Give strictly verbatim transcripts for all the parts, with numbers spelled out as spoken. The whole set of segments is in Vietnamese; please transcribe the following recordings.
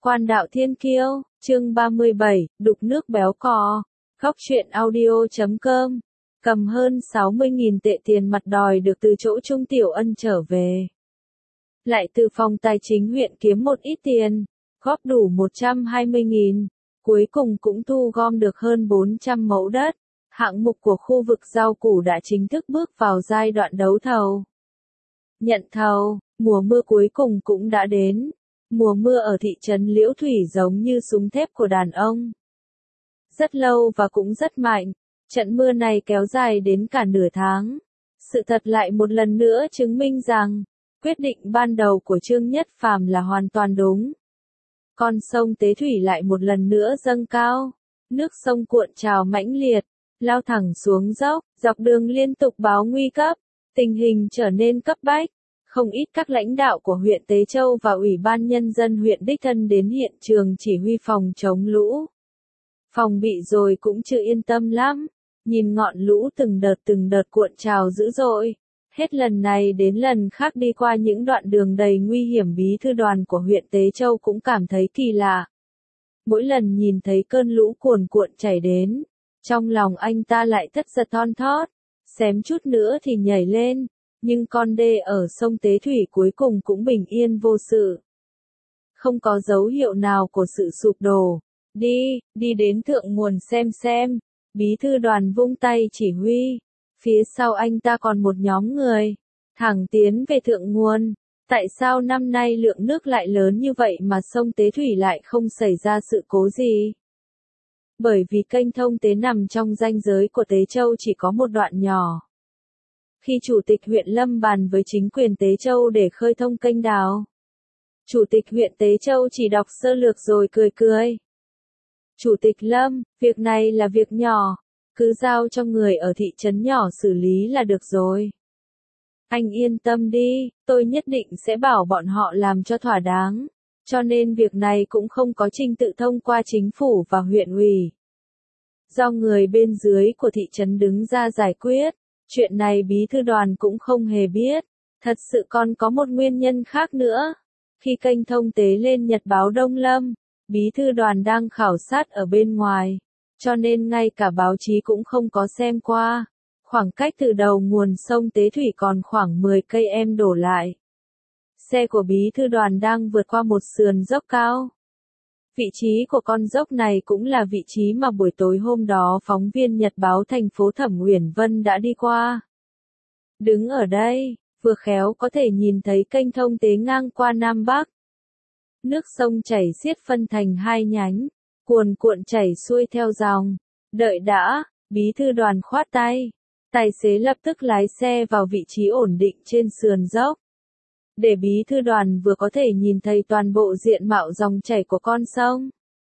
Quan đạo thiên kiêu, chương ba mươi bảy, đục nước béo cò. Góc truyện audio chấm com. Cầm hơn sáu mươi nghìn tệ tiền mặt đòi được từ chỗ Trung Tiểu Ân trở về. Lại từ phòng tài chính huyện kiếm một ít tiền, góp đủ một trăm hai mươi nghìn. Cuối cùng cũng thu gom được hơn bốn trăm mẫu đất. Hạng mục của khu vực rau củ đã chính thức bước vào giai đoạn đấu thầu. Nhận thầu, mùa mưa cuối cùng cũng đã đến. Mùa mưa ở thị trấn Liễu Thủy giống như súng thép của đàn ông. Rất lâu và cũng rất mạnh. Trận mưa này kéo dài đến cả nửa tháng. Sự thật lại một lần nữa chứng minh rằng, quyết định ban đầu của Trương Nhất Phàm là hoàn toàn đúng. Con sông Tế Thủy lại một lần nữa dâng cao. Nước sông cuộn trào mãnh liệt, lao thẳng xuống dốc, dọc đường liên tục báo nguy cấp. Tình hình trở nên cấp bách. Không ít các lãnh đạo của huyện Tế Châu và Ủy ban Nhân dân huyện đích thân đến hiện trường chỉ huy phòng chống lũ. Phòng bị rồi cũng chưa yên tâm lắm. Nhìn ngọn lũ từng đợt từng đợt cuộn trào dữ dội. Hết lần này đến lần khác đi qua những đoạn đường đầy nguy hiểm, bí thư đoàn của huyện Tế Châu cũng cảm thấy kỳ lạ. Mỗi lần nhìn thấy cơn lũ cuồn cuộn chảy đến, trong lòng anh ta lại thất giật thon thót, xém chút nữa thì nhảy lên. Nhưng con đê ở sông Tế Thủy cuối cùng cũng bình yên vô sự. Không có dấu hiệu nào của sự sụp đổ. Đi, đi đến thượng nguồn xem xem. Bí thư đoàn vung tay chỉ huy. Phía sau anh ta còn một nhóm người. Thẳng tiến về thượng nguồn. Tại sao năm nay lượng nước lại lớn như vậy mà sông Tế Thủy lại không xảy ra sự cố gì? Bởi vì kênh thông Tế nằm trong ranh giới của Tế Châu chỉ có một đoạn nhỏ. Khi Chủ tịch huyện Lâm bàn với chính quyền Tế Châu để khơi thông kênh đào, Chủ tịch huyện Tế Châu chỉ đọc sơ lược rồi cười cười. Chủ tịch Lâm, việc này là việc nhỏ, cứ giao cho người ở thị trấn nhỏ xử lý là được rồi. Anh yên tâm đi, tôi nhất định sẽ bảo bọn họ làm cho thỏa đáng, cho nên việc này cũng không có trình tự thông qua chính phủ và huyện ủy. Do người bên dưới của thị trấn đứng ra giải quyết. Chuyện này bí thư đoàn cũng không hề biết. Thật sự còn có một nguyên nhân khác nữa. Khi kênh thông Tế lên nhật báo Đông Lâm, bí thư đoàn đang khảo sát ở bên ngoài, cho nên ngay cả báo chí cũng không có xem qua. Khoảng cách từ đầu nguồn sông Tế Thủy còn khoảng mười cây em đổ lại. Xe của bí thư đoàn đang vượt qua một sườn dốc cao. Vị trí của con dốc này cũng là vị trí mà buổi tối hôm đó phóng viên Nhật báo thành phố Thẩm Uyển Vân đã đi qua. Đứng ở đây, vừa khéo có thể nhìn thấy kênh thông Tế ngang qua Nam Bắc. Nước sông chảy xiết phân thành hai nhánh, cuồn cuộn chảy xuôi theo dòng. Đợi đã, bí thư đoàn khoát tay. Tài xế lập tức lái xe vào vị trí ổn định trên sườn dốc. Để bí thư đoàn vừa có thể nhìn thấy toàn bộ diện mạo dòng chảy của con sông.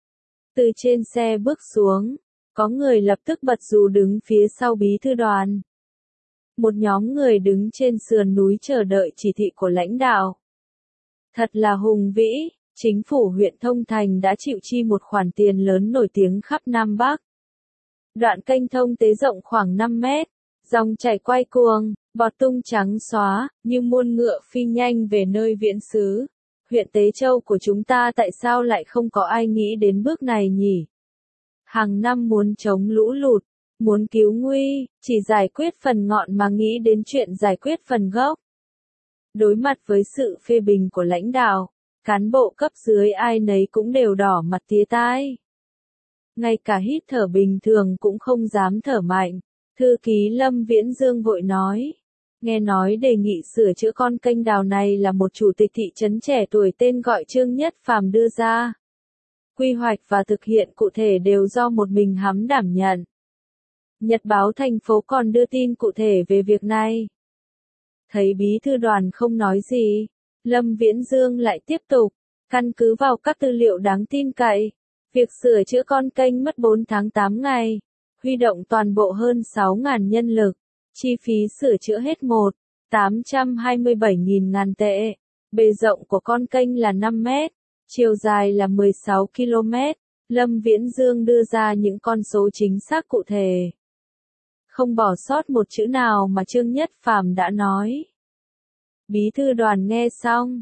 Từ trên xe bước xuống, có người lập tức bật dù đứng phía sau bí thư đoàn. Một nhóm người đứng trên sườn núi chờ đợi chỉ thị của lãnh đạo. Thật là hùng vĩ, chính phủ huyện Thông Thành đã chịu chi một khoản tiền lớn nổi tiếng khắp Nam Bắc. Đoạn kênh thông Tế rộng khoảng năm mét, dòng chảy quay cuồng. Bọt tung trắng xóa, như muôn ngựa phi nhanh về nơi viễn xứ. Huyện Tế Châu của chúng ta tại sao lại không có ai nghĩ đến bước này nhỉ? Hàng năm muốn chống lũ lụt, muốn cứu nguy, chỉ giải quyết phần ngọn mà nghĩ đến chuyện giải quyết phần gốc. Đối mặt với sự phê bình của lãnh đạo, cán bộ cấp dưới ai nấy cũng đều đỏ mặt tía tai. Ngay cả hít thở bình thường cũng không dám thở mạnh. Thư ký Lâm Viễn Dương vội nói. Nghe nói đề nghị sửa chữa con kênh đào này là một chủ tịch thị trấn trẻ tuổi tên gọi Trương Nhất Phàm đưa ra. Quy hoạch và thực hiện cụ thể đều do một mình hắn đảm nhận. Nhật báo thành phố còn đưa tin cụ thể về việc này. Thấy bí thư đoàn không nói gì, Lâm Viễn Dương lại tiếp tục, căn cứ vào các tư liệu đáng tin cậy, việc sửa chữa con kênh mất bốn tháng tám ngày, huy động toàn bộ hơn sáu nghìn nhân lực. Chi phí sửa chữa hết một nghìn tám trăm hai mươi bảy nghìn ngàn tệ. Bề rộng của con kênh là năm mét, chiều dài là mười sáu ki lô mét. Lâm Viễn Dương đưa ra những con số chính xác cụ thể. Không bỏ sót một chữ nào mà Trương Nhất Phàm đã nói. Bí thư đoàn nghe xong,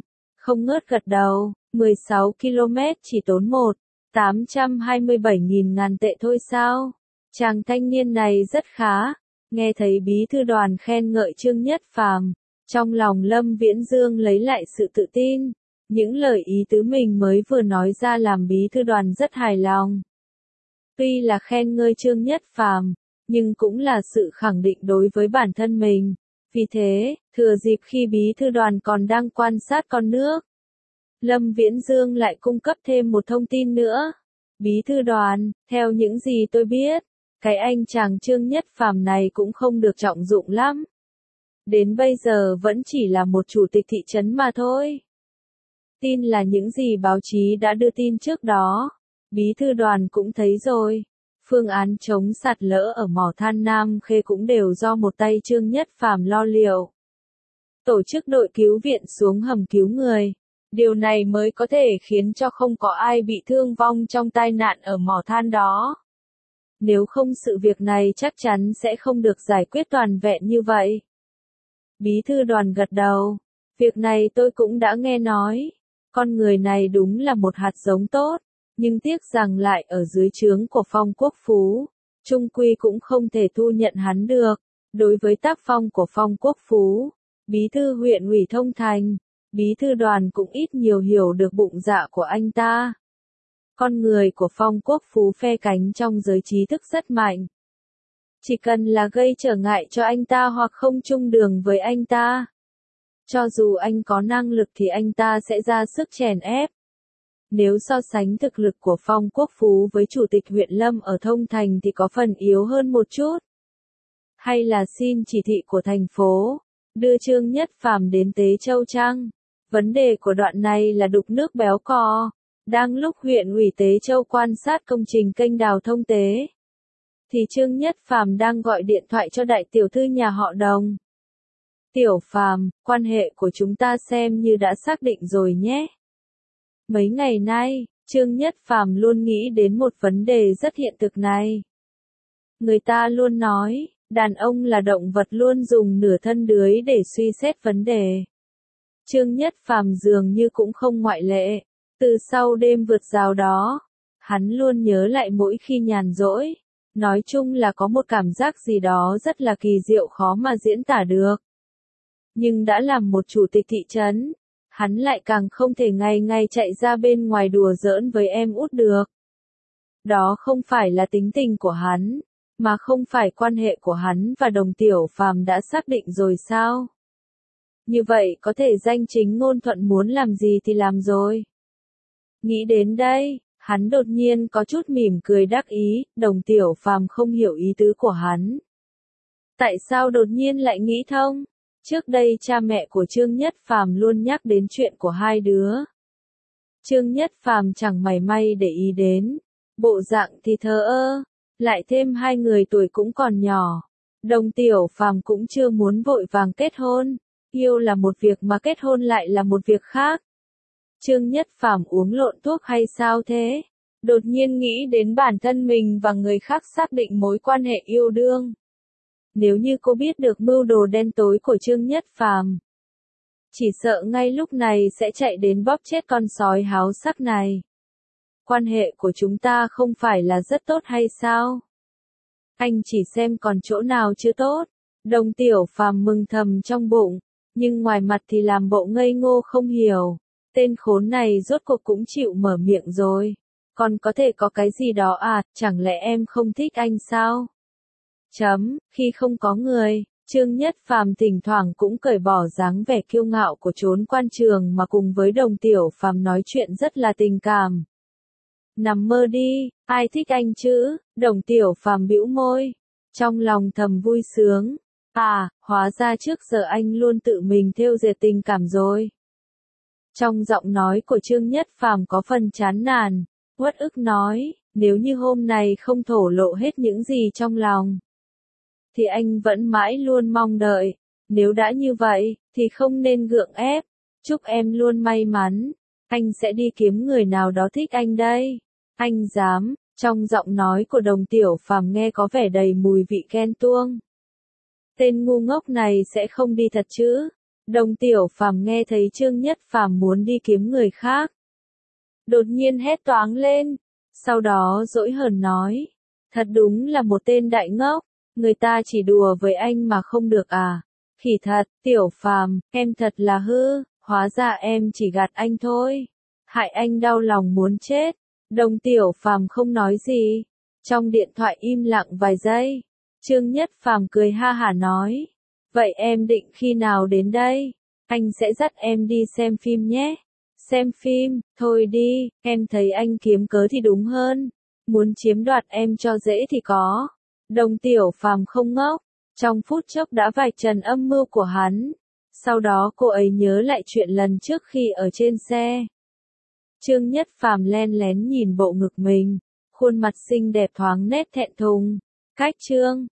không ngớt gật đầu, mười sáu ki lô mét chỉ tốn một nghìn tám trăm hai mươi bảy nghìn ngàn tệ thôi sao? Chàng thanh niên này rất khá. Nghe thấy bí thư đoàn khen ngợi Trương Nhất Phàm, trong lòng Lâm Viễn Dương lấy lại sự tự tin. Những lời ý tứ mình mới vừa nói ra làm bí thư đoàn rất hài lòng. Tuy là khen ngợi Trương Nhất Phàm, nhưng cũng là sự khẳng định đối với bản thân mình. Vì thế, thừa dịp khi bí thư đoàn còn đang quan sát con nước, Lâm Viễn Dương lại cung cấp thêm một thông tin nữa. Bí thư đoàn, theo những gì tôi biết, cái anh chàng Trương Nhất Phàm này cũng không được trọng dụng lắm. Đến bây giờ vẫn chỉ là một chủ tịch thị trấn mà thôi. Tin là những gì báo chí đã đưa tin trước đó. Bí thư đoàn cũng thấy rồi. Phương án chống sạt lở ở mỏ than Nam Khê cũng đều do một tay Trương Nhất Phàm lo liệu. Tổ chức đội cứu viện xuống hầm cứu người. Điều này mới có thể khiến cho không có ai bị thương vong trong tai nạn ở mỏ than đó. Nếu không sự việc này chắc chắn sẽ không được giải quyết toàn vẹn như vậy. Bí thư đoàn gật đầu. Việc này tôi cũng đã nghe nói. Con người này đúng là một hạt giống tốt. Nhưng tiếc rằng lại ở dưới trướng của Phong Quốc Phú. Trung quy cũng không thể thu nhận hắn được. Đối với tác phong của Phong Quốc Phú, bí thư huyện ủy Thông Thành, bí thư đoàn cũng ít nhiều hiểu được bụng dạ của anh ta. Con người của Phong Quốc Phú phe cánh trong giới trí thức rất mạnh. Chỉ cần là gây trở ngại cho anh ta hoặc không chung đường với anh ta. Cho dù anh có năng lực thì anh ta sẽ ra sức chèn ép. Nếu so sánh thực lực của Phong Quốc Phú với Chủ tịch huyện Lâm ở Thông Thành thì có phần yếu hơn một chút. Hay là xin chỉ thị của thành phố, đưa Trương Nhất Phàm đến Tế Châu chăng? Vấn đề của đoạn này là đục nước béo cò. Đang lúc huyện ủy Tế Châu quan sát công trình kênh đào thông Tế, thì Trương Nhất Phàm đang gọi điện thoại cho đại tiểu thư nhà họ Đồng. Tiểu Phàm, quan hệ của chúng ta xem như đã xác định rồi nhé. Mấy ngày nay, Trương Nhất Phàm luôn nghĩ đến một vấn đề rất hiện thực này. Người ta luôn nói, đàn ông là động vật luôn dùng nửa thân đưới để suy xét vấn đề. Trương Nhất Phàm dường như cũng không ngoại lệ. Từ sau đêm vượt rào đó, hắn luôn nhớ lại mỗi khi nhàn rỗi. Nói chung là có một cảm giác gì đó rất là kỳ diệu khó mà diễn tả được. Nhưng đã làm một chủ tịch thị trấn, hắn lại càng không thể ngày ngày chạy ra bên ngoài đùa giỡn với em út được. Đó không phải là tính tình của hắn, mà không phải quan hệ của hắn và Đồng Tiểu Phàm đã xác định rồi sao? Như vậy có thể danh chính ngôn thuận muốn làm gì thì làm rồi. Nghĩ đến đây, hắn đột nhiên có chút mỉm cười đắc ý, Đồng Tiểu Phàm không hiểu ý tứ của hắn. Tại sao đột nhiên lại nghĩ thông? Trước đây cha mẹ của Trương Nhất Phàm luôn nhắc đến chuyện của hai đứa. Trương Nhất Phàm chẳng mảy may để ý đến. Bộ dạng thì thờ ơ, lại thêm hai người tuổi cũng còn nhỏ. Đồng Tiểu Phàm cũng chưa muốn vội vàng kết hôn. Yêu là một việc mà kết hôn lại là một việc khác. Trương Nhất Phàm uống lộn thuốc hay sao thế? Đột nhiên nghĩ đến bản thân mình và người khác xác định mối quan hệ yêu đương. Nếu như cô biết được mưu đồ đen tối của Trương Nhất Phàm, chỉ sợ ngay lúc này sẽ chạy đến bóp chết con sói háo sắc này. Quan hệ của chúng ta không phải là rất tốt hay sao? Anh chỉ xem còn chỗ nào chưa tốt. Đồng Tiểu Phàm mừng thầm trong bụng, nhưng ngoài mặt thì làm bộ ngây ngô không hiểu. Tên khốn này rốt cuộc cũng chịu mở miệng rồi. Còn có thể có cái gì đó à, chẳng lẽ em không thích anh sao? Chấm, khi không có người, Trương Nhất Phàm thỉnh thoảng cũng cởi bỏ dáng vẻ kiêu ngạo của trốn quan trường mà cùng với Đồng Tiểu Phàm nói chuyện rất là tình cảm. Nằm mơ đi, ai thích anh chứ? Đồng Tiểu Phàm bĩu môi, trong lòng thầm vui sướng. À, hóa ra trước giờ anh luôn tự mình thêu dệt tình cảm rồi. Trong giọng nói của Trương Nhất Phàm có phần chán nản, uất ức nói, nếu như hôm nay không thổ lộ hết những gì trong lòng, thì anh vẫn mãi luôn mong đợi. Nếu đã như vậy, thì không nên gượng ép. Chúc em luôn may mắn. Anh sẽ đi kiếm người nào đó thích anh đây. Anh dám. Trong giọng nói của Đồng Tiểu Phàm nghe có vẻ đầy mùi vị ghen tuông. Tên ngu ngốc này sẽ không đi thật chứ? Đồng Tiểu Phàm nghe thấy Trương Nhất Phàm muốn đi kiếm người khác, đột nhiên hét toáng lên, sau đó dỗi hờn nói, thật đúng là một tên đại ngốc, người ta chỉ đùa với anh mà không được à, khỉ thật, Tiểu Phàm, em thật là hư, hóa ra em chỉ gạt anh thôi, hại anh đau lòng muốn chết. Đồng Tiểu Phàm không nói gì, trong điện thoại im lặng vài giây, Trương Nhất Phàm cười ha hả nói, vậy em định khi nào đến đây? Anh sẽ dắt em đi xem phim nhé. Xem phim, thôi đi, em thấy anh kiếm cớ thì đúng hơn. Muốn chiếm đoạt em cho dễ thì có. Đồng Tiểu Phàm không ngốc, trong phút chốc đã vạch trần âm mưu của hắn. Sau đó cô ấy nhớ lại chuyện lần trước khi ở trên xe. Trương Nhất Phàm len lén nhìn bộ ngực mình, khuôn mặt xinh đẹp thoáng nét thẹn thùng. Cách Trương